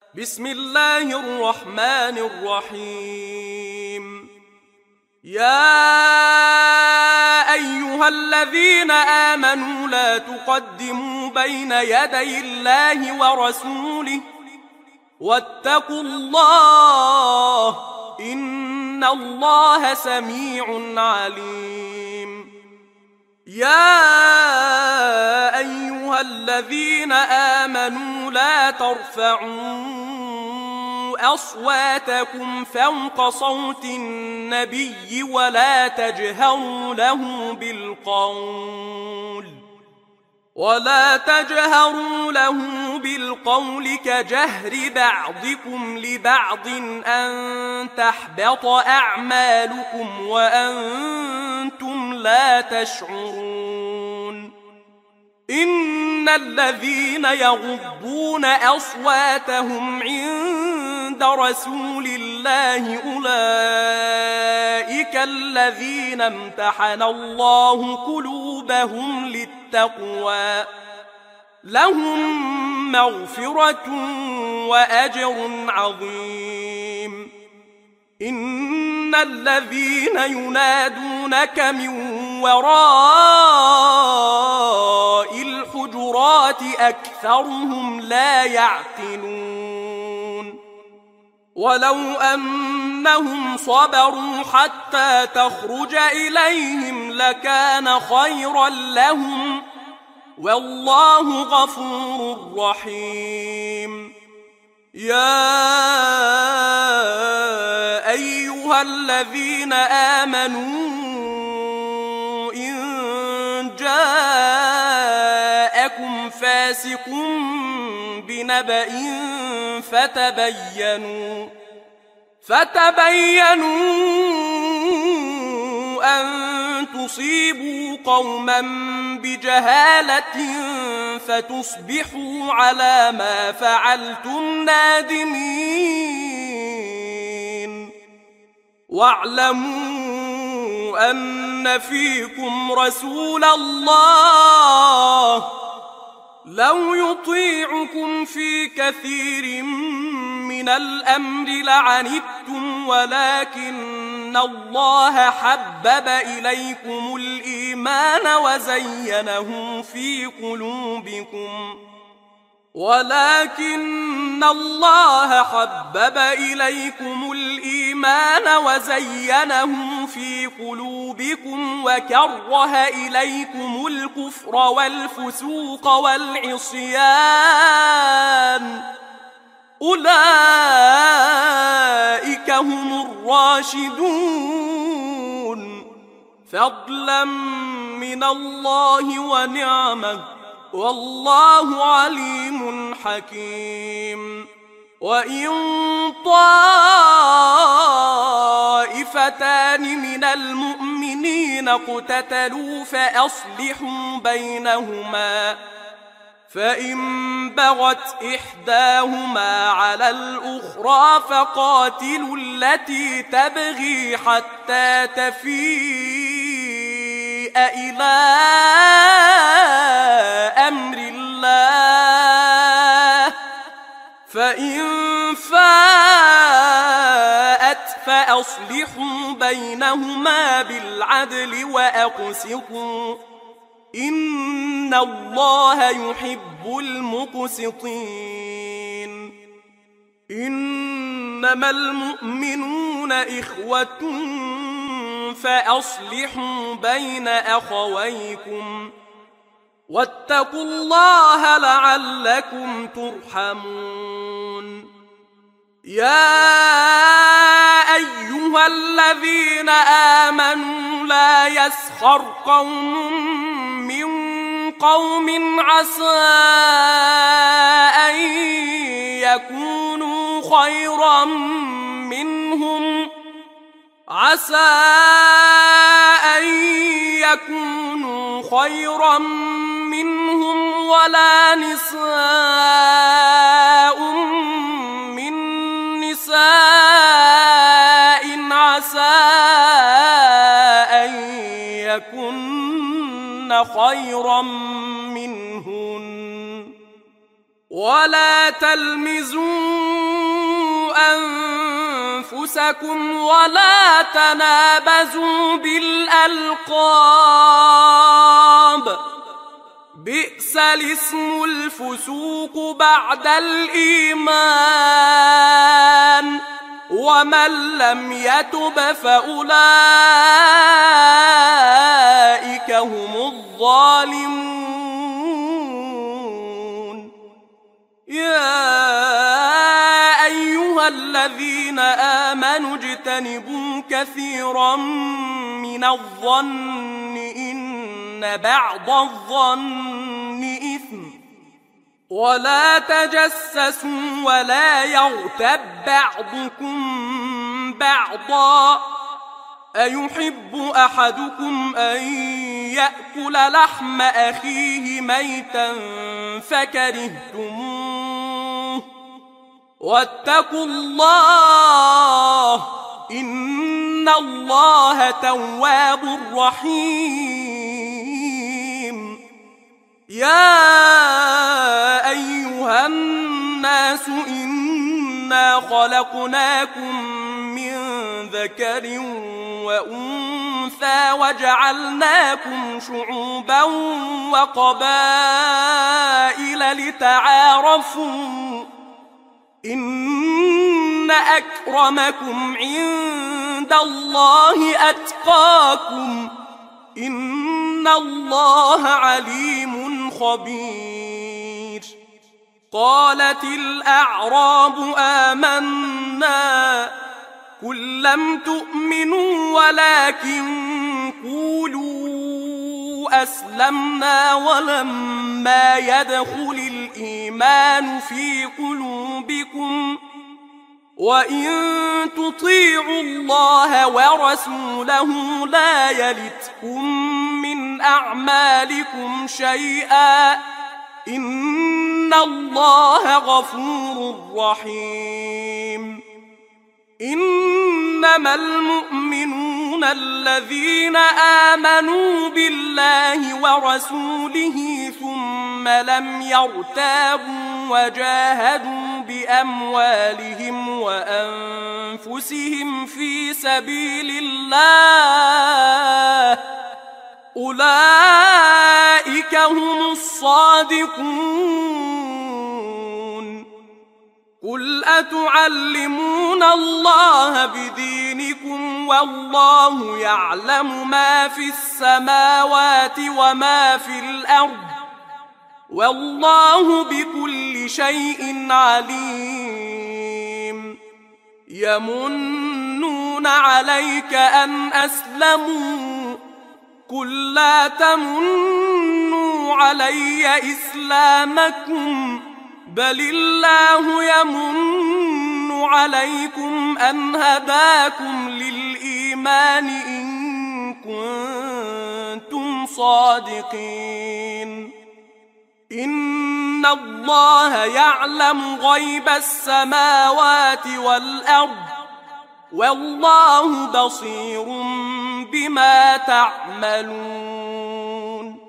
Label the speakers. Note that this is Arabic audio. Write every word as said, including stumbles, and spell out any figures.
Speaker 1: بسم الله الرحمن الرحيم. يا أيها الذين آمنوا لا تقدموا بين يدي الله ورسوله واتقوا الله إن الله سميع عليم. يا أيها الذين آمنوا لا ترفعوا أصواتكم فوق صوت النبي ولا تجهروا له بالقول ولا تجهروا له بالقول كجهر بعضكم لبعض أن تحبط أعمالكم وأنتم لا تشعرون. إن الذين يغضون أصواتهم عند رسول الله أولئك الذين امتحن الله قلوبهم للتقوى لهم مغفرة وأجر عظيم. إن الذين ينادونك من وراء الحجرات أكثرهم لا يعقلون. ولو أنهم صبروا حتى تخرج إليهم لكان خيرا لهم والله غفور رحيم. يا أيها الذين آمنوا إن جاءكم فاسق بنبأ فتبينوا فتبينوا أن تصيبوا قوما بجهالة فتصبحوا على ما فعلتم نادمين. واعلموا أن فيكم رسول الله لو يطيعكم في كثير من الأمر لعنتم ولكن الله حبب إليكم الإيمان وزينه في قلوبكم ولكن الله حبب إليكم الإيمان وزينه في قلوبكم وكره إليكم الكفر والفسوق والعصيان أولئك هم الراشدون فضلا من الله ونعمه والله عليم حكيم. وإن طائفتان من المؤمنين اقتتلوا فأصلحوا بينهما فإن بغت إحداهما على الأخرى فقاتلوا التي تبغي حتى تفيء إلى أمر الله فإن فاءت فأصلحوا بينهما بالعدل وأقسطوا إن الله يحب المقسطين. إنما المؤمنون إخوة فأصلحوا بين أخويكم واتقوا الله لعلكم ترحمون. يا أيها الذين آمنوا لا يسخر قوم من قوم عسى أن يكونوا خيرا منهم عسى أن يكونوا خيرا منهم ولا نساء من نساء عسى أن يكن خيرا منهن ولا تلمزوا أنفسكم ولا تنابزوا بالألقاب بئس الاسم الفسوق بعد الإيمان ومن لم يتب فأولئك هم الظالمون. يا أيها الذين آمنوا اجتنبوا كثيرا من الظن إن بعض الظن إثم ولا تجسسوا ولا يغتب بعضكم بعضا أيحب أحدكم أن يأكل لحم أخيه ميتا فكرهتموه واتقوا الله إن الله تواب رحيم. يا أيها الناس إنا خلقناكم من ذكر وأنثى وجعلناكم شعوبا وقبائل لتعارفوا إن أكرمكم عند الله أتقاكم إن الله عليم خبير. قالت الأعراب آمنا قل لم تؤمنوا ولكن قولوا أسلمنا ولما يدخل الإيمان في قلوبكم وإن تطيعوا الله ورسوله لا يلتكم من أعمالكم شيئا إن الله غفور رحيم. إنما المؤمنون الذين آمنوا بالله ورسوله ثم لم يرتابوا وجاهدوا بأموالهم وأنفسهم في سبيل الله أولئك هم الصادقون. قل أتعلمون الله بدينكم والله يعلم ما في السماوات وما في الأرض والله بكل شيء عليم. يمنون عليك أن أسلموا قل لا تمنوا علي إسلامكم بل الله يمن عليكم أن هداكم للإيمان إن كنتم صادقين. إن الله يعلم غيب السماوات والأرض والله بصير بما تعملون.